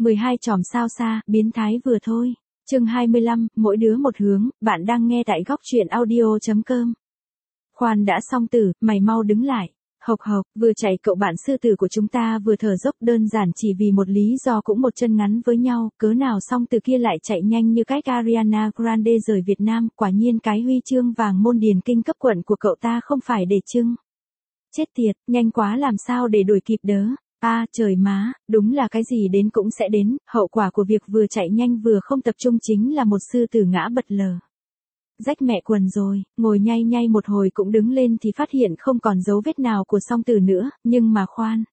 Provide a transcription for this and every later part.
12 chòm sao xa, biến thái vừa thôi. Chương 25, mỗi đứa một hướng, bạn đang nghe tại góc truyện audio.com. Khoan đã xong tử, mày mau đứng lại. Hộc hộc, vừa chạy cậu bạn sư tử của chúng ta vừa thở dốc đơn giản chỉ vì một lý do cũng một chân ngắn với nhau, cớ nào xong từ kia lại chạy nhanh như cách Ariana Grande rời Việt Nam, quả nhiên cái huy chương vàng môn điền kinh cấp quận của cậu ta không phải để trưng. Chết tiệt, nhanh quá làm sao để đuổi kịp đớ. Trời má, đúng là cái gì đến cũng sẽ đến, hậu quả của việc vừa chạy nhanh vừa không tập trung chính là một sư tử ngã bật lờ. Rách mẹ quần rồi, ngồi nhay nhay một hồi cũng đứng lên thì phát hiện không còn dấu vết nào của song tử nữa, nhưng mà khoan.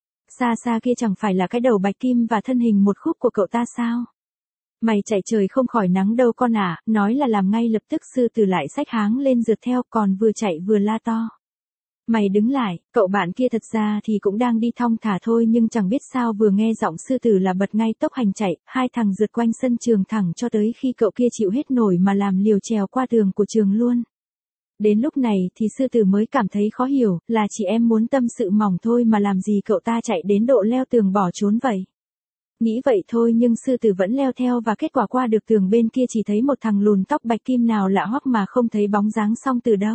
Xa xa kia chẳng phải là cái đầu bạch kim và thân hình một khúc của cậu ta sao? Mày chạy trời không khỏi nắng đâu con ạ, nói là làm ngay lập tức sư tử lại xách háng lên rượt theo còn vừa chạy vừa la to. Mày đứng lại, cậu bạn kia thật ra thì cũng đang đi thong thả thôi nhưng chẳng biết sao vừa nghe giọng sư tử là bật ngay tốc hành chạy, hai thằng rượt quanh sân trường thẳng cho tới khi cậu kia chịu hết nổi mà làm liều trèo qua tường của trường luôn. Đến lúc này thì sư tử mới cảm thấy khó hiểu, là chị em muốn tâm sự mỏng thôi mà làm gì cậu ta chạy đến độ leo tường bỏ trốn vậy. Nghĩ vậy thôi nhưng sư tử vẫn leo theo và kết quả qua được tường bên kia chỉ thấy một thằng lùn tóc bạch kim nào lạ hoắc mà không thấy bóng dáng song tử đâu.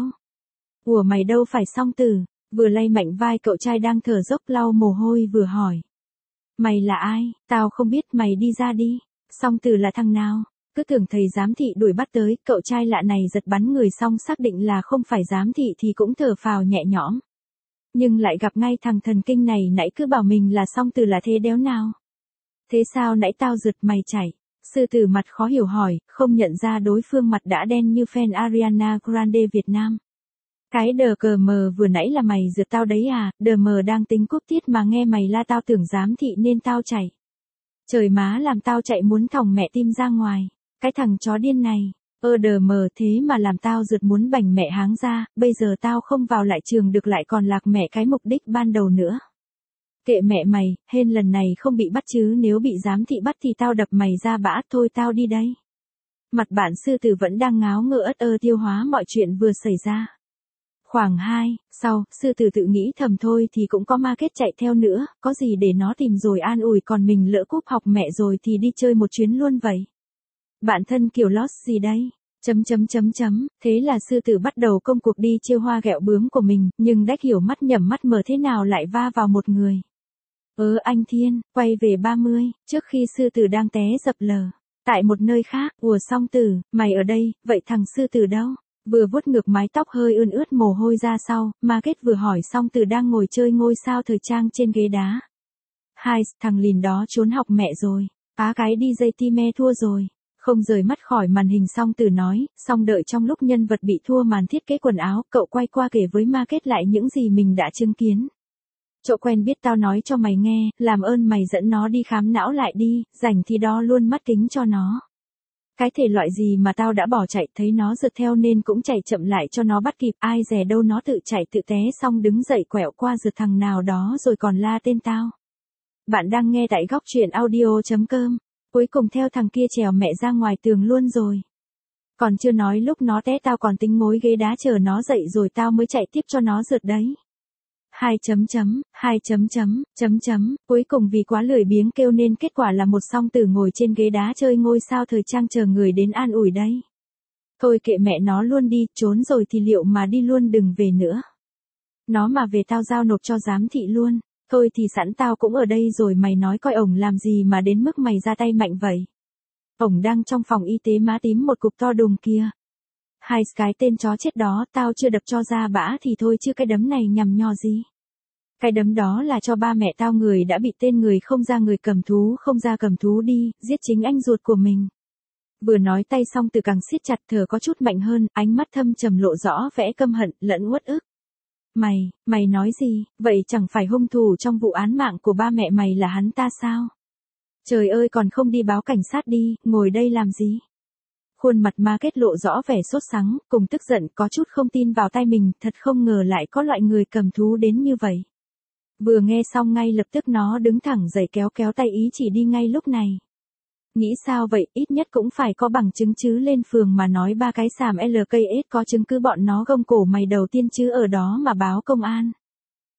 Ủa mày đâu phải song tử, vừa lay mạnh vai cậu trai đang thở dốc lau mồ hôi vừa hỏi. Mày là ai, tao không biết mày đi ra đi, song tử là thằng nào, cứ tưởng thầy giám thị đuổi bắt tới, cậu trai lạ này giật bắn người xong xác định là không phải giám thị thì cũng thở phào nhẹ nhõm. Nhưng lại gặp ngay thằng thần kinh này nãy cứ bảo mình là song tử là thế đéo nào. Thế sao nãy tao rượt mày chạy, sư tử mặt khó hiểu hỏi, không nhận ra đối phương mặt đã đen như fan Ariana Grande Việt Nam. Cái đờ cờ mờ vừa nãy là mày rượt tao đấy à, đờ mờ đang tính cúp tiết mà nghe mày la tao tưởng giám thị nên tao chạy. Trời má làm tao chạy muốn thòng mẹ tim ra ngoài, cái thằng chó điên này, đờ mờ thế mà làm tao rượt muốn bành mẹ háng ra, bây giờ tao không vào lại trường được lại còn lạc mẹ cái mục đích ban đầu nữa. Kệ mẹ mày, hên lần này không bị bắt chứ nếu bị giám thị bắt thì tao đập mày ra bã thôi tao đi đây. Mặt bạn sư tử vẫn đang ngáo ngơ tiêu hóa mọi chuyện vừa xảy ra. Khoảng 2, sau, sư tử tự nghĩ thầm thôi thì cũng có ma kết chạy theo nữa, có gì để nó tìm rồi an ủi còn mình lỡ cúp học mẹ rồi thì đi chơi một chuyến luôn vậy. Bạn thân kiểu lost gì đây? Thế là sư tử bắt đầu công cuộc đi trêu hoa ghẹo bướm của mình, nhưng đách hiểu mắt nhầm mắt mờ thế nào lại va vào một người. Anh Thiên, quay về 30, trước khi sư tử đang té dập lờ. Tại một nơi khác, song tử, mày ở đây, vậy thằng sư tử đâu? Vừa vuốt ngược mái tóc hơi ươn ướt mồ hôi ra sau, Market vừa hỏi xong từ đang ngồi chơi ngôi sao thời trang trên ghế đá. Hai, thằng lìn đó trốn học mẹ rồi, cái DJ Time thua rồi. Không rời mắt khỏi màn hình song từ nói, xong đợi trong lúc nhân vật bị thua màn thiết kế quần áo, cậu quay qua kể với Market lại những gì mình đã chứng kiến. Chỗ quen biết tao nói cho mày nghe, làm ơn mày dẫn nó đi khám não lại đi, rảnh thì đo luôn mắt kính cho nó. Cái thể loại gì mà tao đã bỏ chạy thấy nó rượt theo nên cũng chạy chậm lại cho nó bắt kịp ai dè đâu nó tự chạy tự té xong đứng dậy quẹo qua rượt thằng nào đó rồi còn la tên tao. Bạn đang nghe tại góc truyện audio.com, cuối cùng theo thằng kia trèo mẹ ra ngoài tường luôn rồi. Còn chưa nói lúc nó té tao còn tính ngồi ghế đá chờ nó dậy rồi tao mới chạy tiếp cho nó rượt đấy. Cuối cùng vì quá lười biếng kêu nên kết quả là một song tử ngồi trên ghế đá chơi ngôi sao thời trang chờ người đến an ủi đấy. Thôi kệ mẹ nó luôn đi, trốn rồi thì liệu mà đi luôn đừng về nữa. Nó mà về tao giao nộp cho giám thị luôn, thôi thì sẵn tao cũng ở đây rồi mày nói coi ổng làm gì mà đến mức mày ra tay mạnh vậy. Ổng đang trong phòng y tế má tím một cục to đùng kia. Hai cái tên chó chết đó tao chưa đập cho ra bã thì thôi chứ cái đấm này nhằm nhò gì. Cái đấm đó là cho ba mẹ tao người đã bị tên người không ra người cầm thú không ra cầm thú đi, giết chính anh ruột của mình. Vừa nói tay xong từ càng siết chặt thở có chút mạnh hơn, ánh mắt thâm trầm lộ rõ vẻ căm hận lẫn uất ức. Mày nói gì, vậy chẳng phải hung thủ trong vụ án mạng của ba mẹ mày là hắn ta sao? Trời ơi còn không đi báo cảnh sát đi, ngồi đây làm gì? Khuôn mặt Market lộ rõ vẻ sốt sắng, cùng tức giận có chút không tin vào tay mình, thật không ngờ lại có loại người cầm thú đến như vậy. Vừa nghe xong ngay lập tức nó đứng thẳng dậy kéo tay ý chỉ đi ngay lúc này. Nghĩ sao vậy, ít nhất cũng phải có bằng chứng chứ lên phường mà nói ba cái xàm LKS có chứng cứ bọn nó gông cổ mày đầu tiên chứ ở đó mà báo công an.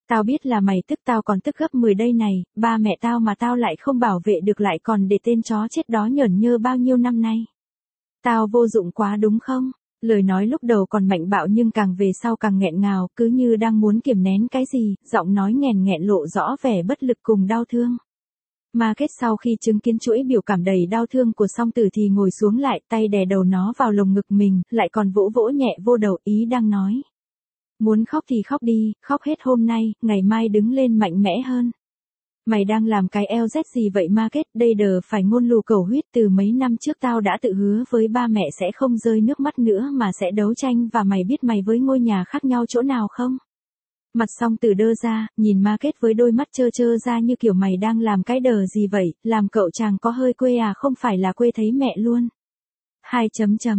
Tao biết là mày tức tao còn tức gấp 10 đây này, ba mẹ tao mà tao lại không bảo vệ được lại còn để tên chó chết đó nhởn nhơ bao nhiêu năm nay. Tao vô dụng quá đúng không? Lời nói lúc đầu còn mạnh bạo nhưng càng về sau càng nghẹn ngào, cứ như đang muốn kiềm nén cái gì, giọng nói nghèn nghẹn lộ rõ vẻ bất lực cùng đau thương. Market sau khi chứng kiến chuỗi biểu cảm đầy đau thương của song tử thì ngồi xuống lại, tay đè đầu nó vào lồng ngực mình, lại còn vỗ vỗ nhẹ vô đầu, ý đang nói. Muốn khóc thì khóc đi, khóc hết hôm nay, ngày mai đứng lên mạnh mẽ hơn. Mày đang làm cái LZ gì vậy Market, đây đờ phải ngôn lù cầu huyết, từ mấy năm trước tao đã tự hứa với ba mẹ sẽ không rơi nước mắt nữa mà sẽ đấu tranh, và mày biết mày với ngôi nhà khác nhau chỗ nào không? Mặt song tử đơ ra, nhìn Market với đôi mắt trơ trơ ra như kiểu mày đang làm cái đờ gì vậy, làm cậu chàng có hơi quê à, không phải là quê thấy mẹ luôn. 2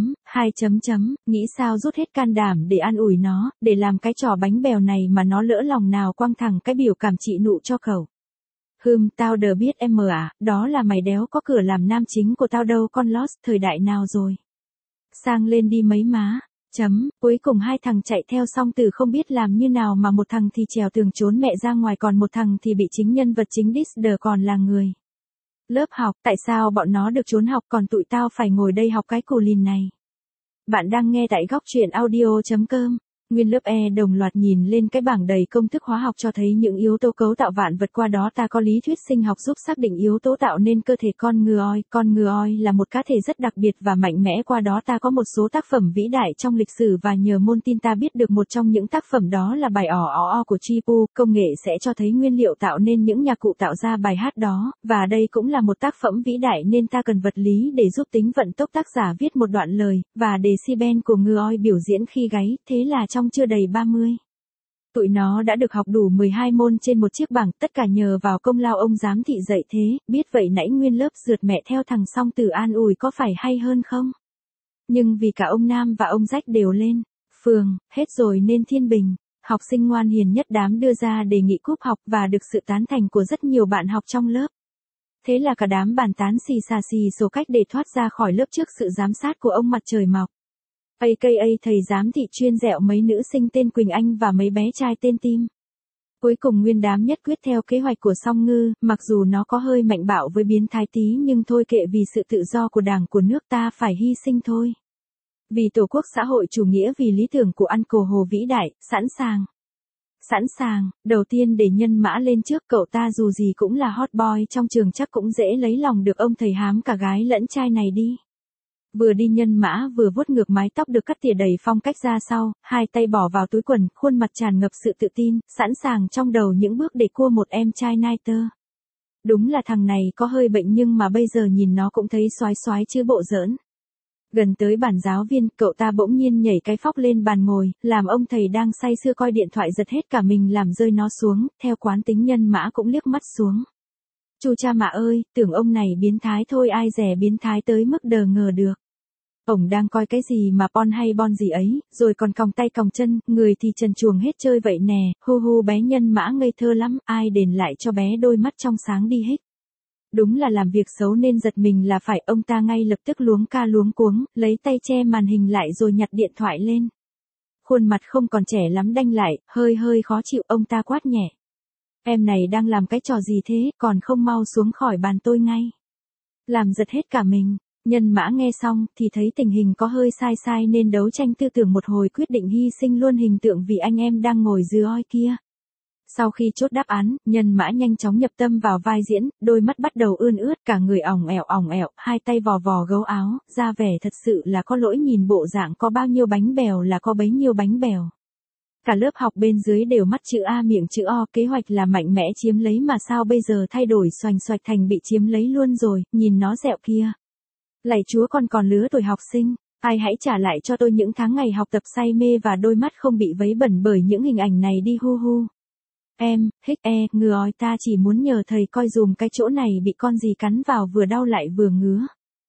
nghĩ sao rút hết can đảm để an ủi nó, để làm cái trò bánh bèo này mà nó lỡ lòng nào quăng thẳng cái biểu cảm trị nụ cho cậu. Tao đờ biết em à, đó là mày đéo có cửa làm nam chính của tao đâu con Lost, thời đại nào rồi. Sang lên đi mấy má. Cuối cùng hai thằng chạy theo song tử không biết làm như nào mà một thằng thì trèo tường trốn mẹ ra ngoài còn một thằng thì bị chính nhân vật chính Disder còn là người. Lớp học, tại sao bọn nó được trốn học còn tụi tao phải ngồi đây học cái cù lìn này. Bạn đang nghe tại góc truyện audio.com. Nguyên lớp E đồng loạt nhìn lên cái bảng đầy công thức hóa học cho thấy những yếu tố cấu tạo vạn vật, qua đó ta có lý thuyết sinh học giúp xác định yếu tố tạo nên cơ thể con ngựa oi. Con ngựa oi là một cá thể rất đặc biệt và mạnh mẽ, qua đó ta có một số tác phẩm vĩ đại trong lịch sử và nhờ môn tin ta biết được một trong những tác phẩm đó là bài o của Chipu. Công nghệ sẽ cho thấy nguyên liệu tạo nên những nhạc cụ tạo ra bài hát đó, và đây cũng là một tác phẩm vĩ đại nên ta cần vật lý để giúp tính vận tốc tác giả viết một đoạn lời, và decibel của ngựa oi biểu diễn khi gáy, thế là trong chưa đầy 30. Tụi nó đã được học đủ 12 môn trên một chiếc bảng, tất cả nhờ vào công lao ông giám thị dạy thế, biết vậy nãy nguyên lớp rượt mẹ theo thằng song tử an ủi có phải hay hơn không? Nhưng vì cả ông Nam và ông Rách đều lên phường, hết rồi nên thiên bình, học sinh ngoan hiền nhất đám đưa ra đề nghị cúp học và được sự tán thành của rất nhiều bạn học trong lớp. Thế là cả đám bàn tán xì xà xì số cách để thoát ra khỏi lớp trước sự giám sát của ông mặt trời mọc. AKA thầy giám thị chuyên dẹo mấy nữ sinh tên Quỳnh Anh và mấy bé trai tên Tim. Cuối cùng nguyên đám nhất quyết theo kế hoạch của Song Ngư, mặc dù nó có hơi mạnh bạo với biến thái tí nhưng thôi kệ, vì sự tự do của đảng của nước ta phải hy sinh thôi. Vì tổ quốc xã hội chủ nghĩa, vì lý tưởng của Uncle Hồ vĩ đại, sẵn sàng. Sẵn sàng, đầu tiên để nhân mã lên trước, cậu ta dù gì cũng là hot boy trong trường, chắc cũng dễ lấy lòng được ông thầy hám cả gái lẫn trai này đi. Vừa đi nhân mã vừa vuốt ngược mái tóc được cắt tỉa đầy phong cách ra sau, hai tay bỏ vào túi quần, khuôn mặt tràn ngập sự tự tin, sẵn sàng trong đầu những bước để cua một em trai Niter. Đúng là thằng này có hơi bệnh nhưng mà bây giờ nhìn nó cũng thấy xoái xoái chứ bộ giỡn. Gần tới bàn giáo viên, cậu ta bỗng nhiên nhảy cái phóc lên bàn ngồi, làm ông thầy đang say sưa coi điện thoại giật hết cả mình làm rơi nó xuống, theo quán tính nhân mã cũng liếc mắt xuống. Chu cha mạ ơi, tưởng ông này biến thái thôi, ai dè biến thái tới mức đờ ngờ được. Ông đang coi cái gì mà pon hay bon gì ấy, rồi còn còng tay còng chân, người thì trần truồng hết chơi vậy nè, hu hu bé nhân mã ngây thơ lắm, ai đền lại cho bé đôi mắt trong sáng đi hích. Đúng là làm việc xấu nên giật mình là phải, ông ta ngay lập tức luống ca luống cuống, lấy tay che màn hình lại rồi nhặt điện thoại lên. Khuôn mặt không còn trẻ lắm đanh lại, hơi khó chịu, ông ta quát nhẹ. Em này đang làm cái trò gì thế, còn không mau xuống khỏi bàn tôi ngay. Làm giật hết cả mình. Nhân mã nghe xong thì thấy tình hình có hơi sai nên đấu tranh tư tưởng một hồi, quyết định hy sinh luôn hình tượng vì anh em đang ngồi dư oi kia. Sau khi chốt đáp án, nhân mã nhanh chóng nhập tâm vào vai diễn, đôi mắt bắt đầu ươn ướt, cả người ỏng ẻo, hai tay vò vò gấu áo, ra vẻ thật sự là có lỗi, nhìn bộ dạng có bao nhiêu bánh bèo là có bấy nhiêu bánh bèo. Cả lớp học bên dưới đều mắt chữ A miệng chữ O, kế hoạch là mạnh mẽ chiếm lấy mà sao bây giờ thay đổi xoành xoạch thành bị chiếm lấy luôn rồi, nhìn nó dẹo kia. Lạy Chúa, con còn lứa tuổi học sinh, ai hãy trả lại cho tôi những tháng ngày học tập say mê và đôi mắt không bị vấy bẩn bởi những hình ảnh này đi hu hu. Em, ngừa oi, ta chỉ muốn nhờ thầy coi dùm cái chỗ này bị con gì cắn vào vừa đau lại vừa ngứa.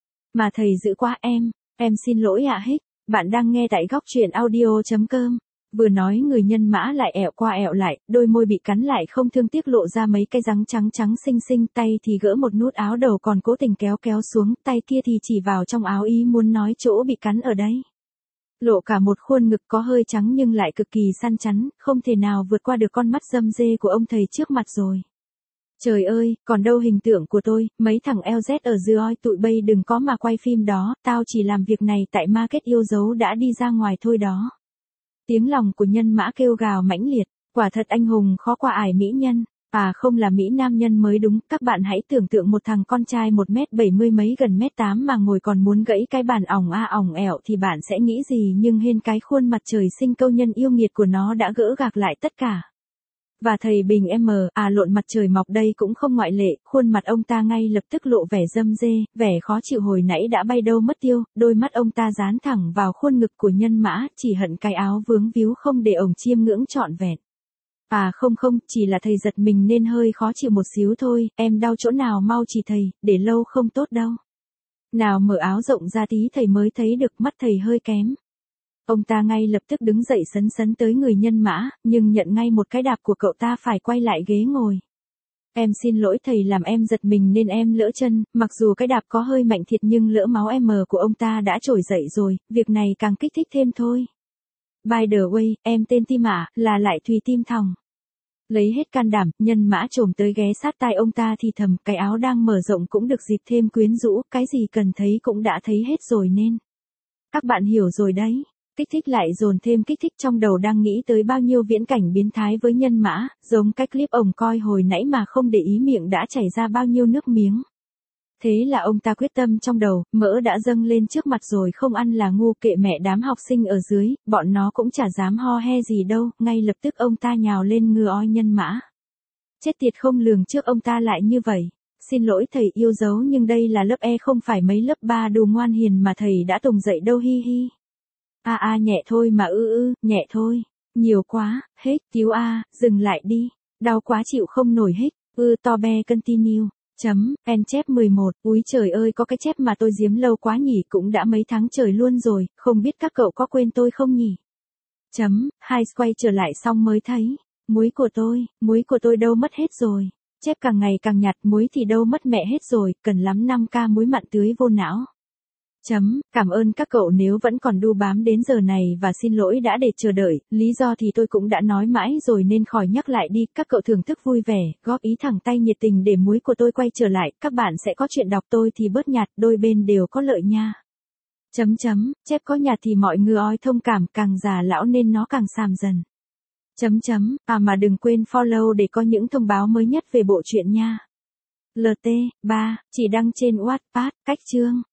Mà thầy dữ quá em xin lỗi ạ hích, bạn đang nghe tại góc truyện audio.com. Vừa nói người nhân mã lại ẹo qua ẹo lại, đôi môi bị cắn lại không thương tiếc lộ ra mấy cái răng trắng xinh xinh, tay thì gỡ một nút áo đầu còn cố tình kéo xuống, tay kia thì chỉ vào trong áo ý muốn nói chỗ bị cắn ở đây. Lộ cả một khuôn ngực có hơi trắng nhưng lại cực kỳ săn chắn, không thể nào vượt qua được con mắt râm rê của ông thầy trước mặt rồi. Trời ơi, còn đâu hình tượng của tôi, mấy thằng LZ ở dư oi tụi bay đừng có mà quay phim đó, tao chỉ làm việc này tại market yêu dấu đã đi ra ngoài thôi đó. Tiếng lòng của Nhân Mã kêu gào mãnh liệt, quả thật anh hùng khó qua ải mỹ nhân. À không là Mỹ nam nhân mới đúng, các bạn hãy tưởng tượng một thằng con trai 1m70 mấy gần mét 8 mà ngồi còn muốn gãy cái bàn ỏng ỏng ẻo thì bạn sẽ nghĩ gì, nhưng hên cái khuôn mặt trời sinh câu nhân yêu nghiệt của nó đã gỡ gạc lại tất cả. Và thầy Bình lộn mặt trời mọc đây cũng không ngoại lệ, khuôn mặt ông ta ngay lập tức lộ vẻ râm rê, vẻ khó chịu hồi nãy đã bay đâu mất tiêu, đôi mắt ông ta dán thẳng vào khuôn ngực của Nhân Mã, chỉ hận cái áo vướng víu không để ổng chiêm ngưỡng trọn vẹn. À không, chỉ là thầy giật mình nên hơi khó chịu một xíu thôi, em đau chỗ nào mau chỉ thầy, để lâu không tốt đâu. Nào mở áo rộng ra tí thầy mới thấy được, mắt thầy hơi kém. Ông ta ngay lập tức đứng dậy sấn tới người Nhân Mã, nhưng nhận ngay một cái đạp của cậu ta phải quay lại ghế ngồi. Em xin lỗi thầy, làm em giật mình nên em lỡ chân, mặc dù cái đạp có hơi mạnh thiệt nhưng lỡ máu của ông ta đã trồi dậy rồi, việc này càng kích thích thêm thôi. By the way, em tên Tim là lại Thùy Tim Thòng. Lấy hết can đảm, Nhân Mã trồm tới ghé sát tai ông ta thì thầm, cái áo đang mở rộng cũng được dịp thêm quyến rũ, cái gì cần thấy cũng đã thấy hết rồi nên. Các bạn hiểu rồi đấy. Kích thích lại dồn thêm kích thích, trong đầu đang nghĩ tới bao nhiêu viễn cảnh biến thái với Nhân Mã, giống cái clip ổng coi hồi nãy mà không để ý miệng đã chảy ra bao nhiêu nước miếng. Thế là ông ta quyết tâm trong đầu, mỡ đã dâng lên trước mặt rồi, không ăn là ngu, kệ mẹ đám học sinh ở dưới, bọn nó cũng chả dám ho he gì đâu, ngay lập tức ông ta nhào lên ngừa oi Nhân Mã. Chết tiệt, không lường trước ông ta lại như vậy. Xin lỗi thầy yêu dấu nhưng đây là lớp E không phải mấy lớp 3 đù ngoan hiền mà thầy đã tùng dậy đâu, hi hi. Nhẹ thôi mà nhẹ thôi. Nhiều quá, hết, cứu dừng lại đi. Đau quá chịu không nổi hết, to be continue. En chép 11, úi trời ơi, có cái chép mà tôi giếm lâu quá nhỉ, cũng đã mấy tháng trời luôn rồi, không biết các cậu có quên tôi không nhỉ? Hai quay trở lại xong mới thấy, muối của tôi đâu mất hết rồi. Chép càng ngày càng nhạt, muối thì đâu mất mẹ hết rồi, cần lắm 5k muối mặn tưới vô não. Cảm ơn các cậu nếu vẫn còn đu bám đến giờ này và xin lỗi đã để chờ đợi, lý do thì tôi cũng đã nói mãi rồi nên khỏi nhắc lại đi, các cậu thưởng thức vui vẻ, góp ý thẳng tay nhiệt tình để muối của tôi quay trở lại, các bạn sẽ có chuyện đọc tôi thì bớt nhạt, đôi bên đều có lợi nha. Chép có nhạt thì mọi người oi thông cảm, càng già lão nên nó càng xàm dần. Mà đừng quên follow để có những thông báo mới nhất về bộ truyện nha. LT, 3, chỉ đăng trên Wattpad, cách chương.